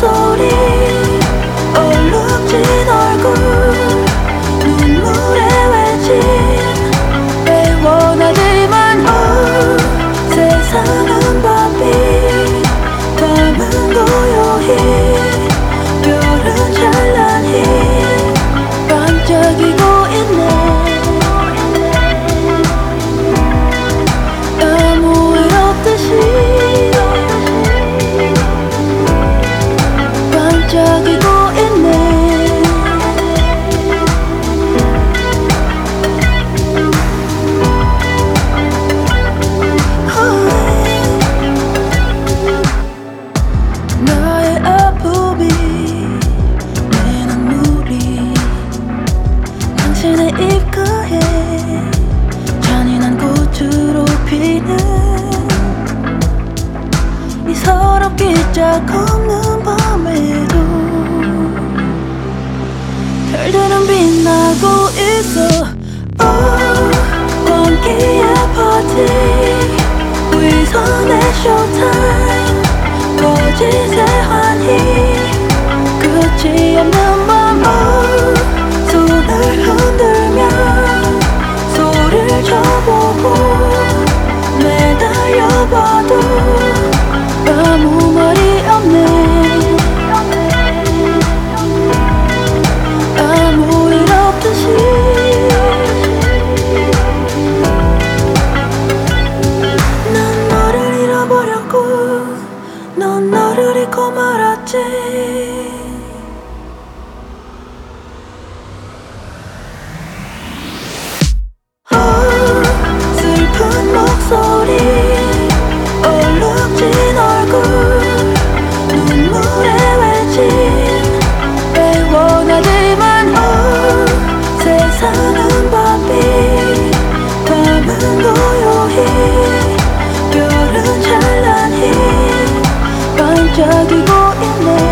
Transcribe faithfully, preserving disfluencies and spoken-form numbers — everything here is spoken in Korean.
목소리 얼룩진 얼굴 눈물에 외진 애원하지만 어, 세상은 바삐 밤은 고요히 별은 찬란히 반짝이고 있네. 아무 일 없듯이 반짝이고 있네. 나의 아픔이 내 눈물이 당신의 입가에 잔인한 꽃으로 피는 이 서럽기 짝 없는 밤에도 별들은 빛나고 있어. oh, 광기의 파티 위선의 쇼타임 거짓의 환희 끝이 없는 밤 oh, 손을 흔들며 소리를 쳐보고 매달려봐도 아무 말이 없네. 아무 일 없듯이 난 너를 잃어버렸고 넌 너를 잊고 말았지. 슬픈 목소리 얼룩진 얼굴 눈물에 외진 애원하지만 어, 세상은 바삐 밤은 고요히 별은 찬란히 반짝이고 있네.